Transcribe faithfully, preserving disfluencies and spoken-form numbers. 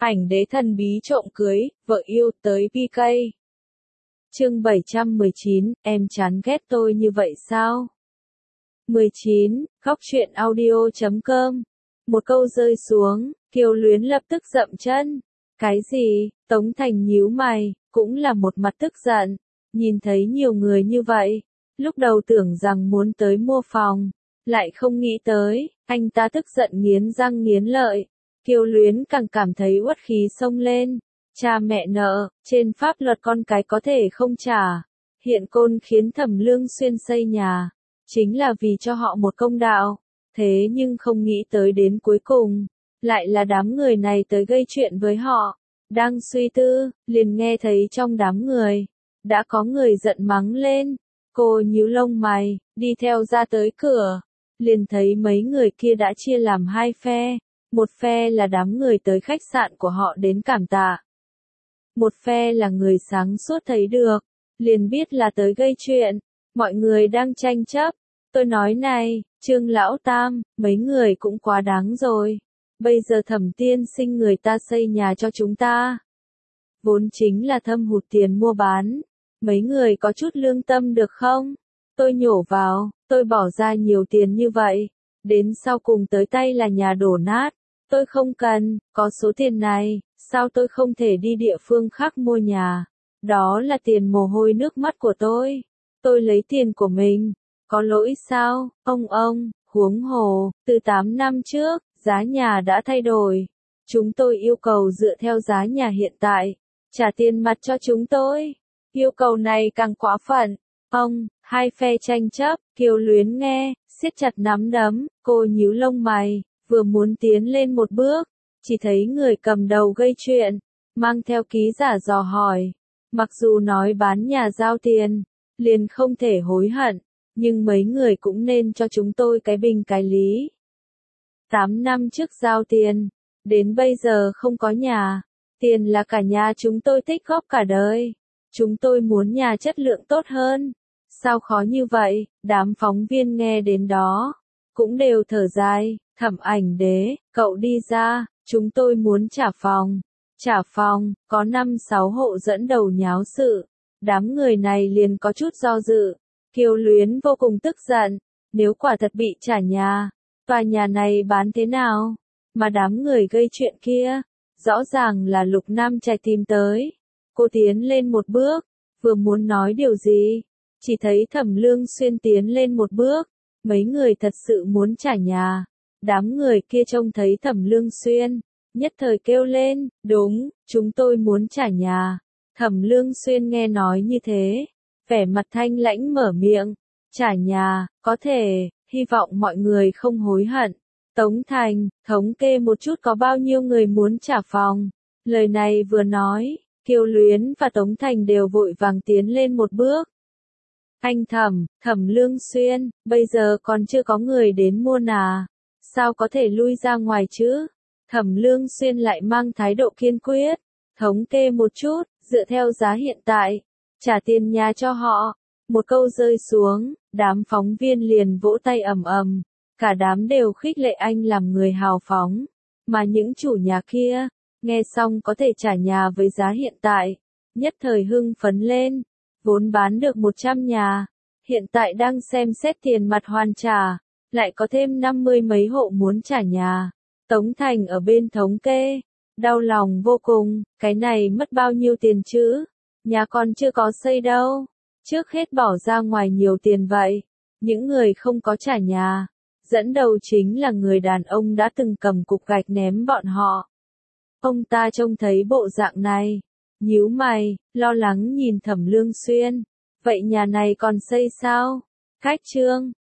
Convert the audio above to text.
Ảnh đế thần bí trộm cưới, vợ yêu tới pê ca. Chương bảy trăm mười chín, em chán ghét tôi như vậy sao? mười chín, góc truyện audio chấm com. Một câu rơi xuống, Kiều Luyến lập tức dậm chân. Cái gì? Tống Thành nhíu mày, cũng là một mặt tức giận. Nhìn thấy nhiều người như vậy, lúc đầu tưởng rằng muốn tới mua phòng, lại không nghĩ tới, anh ta tức giận nghiến răng nghiến lợi. Kiều Luyến càng cảm thấy uất khí xông lên. Cha mẹ nợ, trên pháp luật con cái có thể không trả. Hiện Côn khiến Thẩm Lương Xuyên xây nhà, chính là vì cho họ một công đạo. Thế nhưng không nghĩ tới đến cuối cùng, lại là đám người này tới gây chuyện với họ. Đang suy tư, liền nghe thấy trong đám người, đã có người giận mắng lên. Cô nhíu lông mày, đi theo ra tới cửa, liền thấy mấy người kia đã chia làm hai phe. Một phe là đám người tới khách sạn của họ đến cảm tạ. Một phe là người sáng suốt thấy được, liền biết là tới gây chuyện. Mọi người đang tranh chấp. Tôi nói này, Trương Lão Tam, mấy người cũng quá đáng rồi. Bây giờ Thẩm tiên sinh người ta xây nhà cho chúng ta. Vốn chính là thâm hụt tiền mua bán. Mấy người có chút lương tâm được không? Tôi nhổ vào, tôi bỏ ra nhiều tiền như vậy. Đến sau cùng tới tay là nhà đổ nát. Tôi không cần, có số tiền này, sao tôi không thể đi địa phương khác mua nhà? Đó là tiền mồ hôi nước mắt của tôi. Tôi lấy tiền của mình. Có lỗi sao, ông ông, huống hồ, từ tám năm trước, giá nhà đã thay đổi. Chúng tôi yêu cầu dựa theo giá nhà hiện tại, trả tiền mặt cho chúng tôi. Yêu cầu này càng quá phận. Ông, hai phe tranh chấp, Kiều Luyến nghe, siết chặt nắm đấm, cô nhíu lông mày, vừa muốn tiến lên một bước, chỉ thấy người cầm đầu gây chuyện, mang theo ký giả dò hỏi. Mặc dù nói bán nhà giao tiền, liền không thể hối hận, nhưng mấy người cũng nên cho chúng tôi cái bình cái lý. Tám năm trước giao tiền, đến bây giờ không có nhà, tiền là cả nhà chúng tôi tích góp cả đời. Chúng tôi muốn nhà chất lượng tốt hơn. Sao khó như vậy? Đám phóng viên nghe đến đó, cũng đều thở dài. Thẩm Ảnh Đế, cậu đi ra, chúng tôi muốn trả phòng. Trả phòng, có năm sáu hộ dẫn đầu nháo sự. Đám người này liền có chút do dự. Kiều Luyến vô cùng tức giận. Nếu quả thật bị trả nhà, tòa nhà này bán thế nào? Mà đám người gây chuyện kia, rõ ràng là Lục Nam Trạch tìm tới. Cô tiến lên một bước, vừa muốn nói điều gì, chỉ thấy Thẩm Lương Xuyên tiến lên một bước. Mấy người thật sự muốn trả nhà. Đám người kia trông thấy Thẩm Lương Xuyên, nhất thời kêu lên, đúng, chúng tôi muốn trả nhà. Thẩm Lương Xuyên nghe nói như thế, vẻ mặt thanh lãnh mở miệng, trả nhà, có thể, hy vọng mọi người không hối hận. Tống Thành, thống kê một chút có bao nhiêu người muốn trả phòng. Lời này vừa nói, Kiều Luyến và Tống Thành đều vội vàng tiến lên một bước. Anh Thẩm, Thẩm Lương Xuyên, bây giờ còn chưa có người đến mua nà. Sao có thể lui ra ngoài chứ? Thẩm Lương Xuyên lại mang thái độ kiên quyết. Thống kê một chút, dựa theo giá hiện tại, trả tiền nhà cho họ. Một câu rơi xuống, đám phóng viên liền vỗ tay ầm ầm. Cả đám đều khích lệ anh làm người hào phóng. Mà những chủ nhà kia, nghe xong có thể trả nhà với giá hiện tại, nhất thời hưng phấn lên. Vốn bán được một trăm nhà, hiện tại đang xem xét tiền mặt hoàn trả. Lại có thêm năm mươi mấy hộ muốn trả nhà. Tống Thành ở bên thống kê, đau lòng vô cùng, cái này mất bao nhiêu tiền chứ? Nhà còn chưa có xây đâu. Trước hết bỏ ra ngoài nhiều tiền vậy. Những người không có trả nhà, dẫn đầu chính là người đàn ông đã từng cầm cục gạch ném bọn họ. Ông ta trông thấy bộ dạng này, nhíu mày, lo lắng nhìn Thẩm Lương Xuyên. Vậy nhà này còn xây sao? Khách Trương,